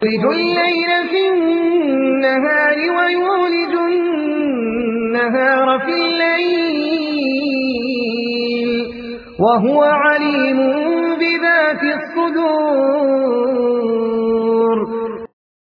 يولج الليل في النهار ويولج النهار في الليل وهو عليم بذات الصدور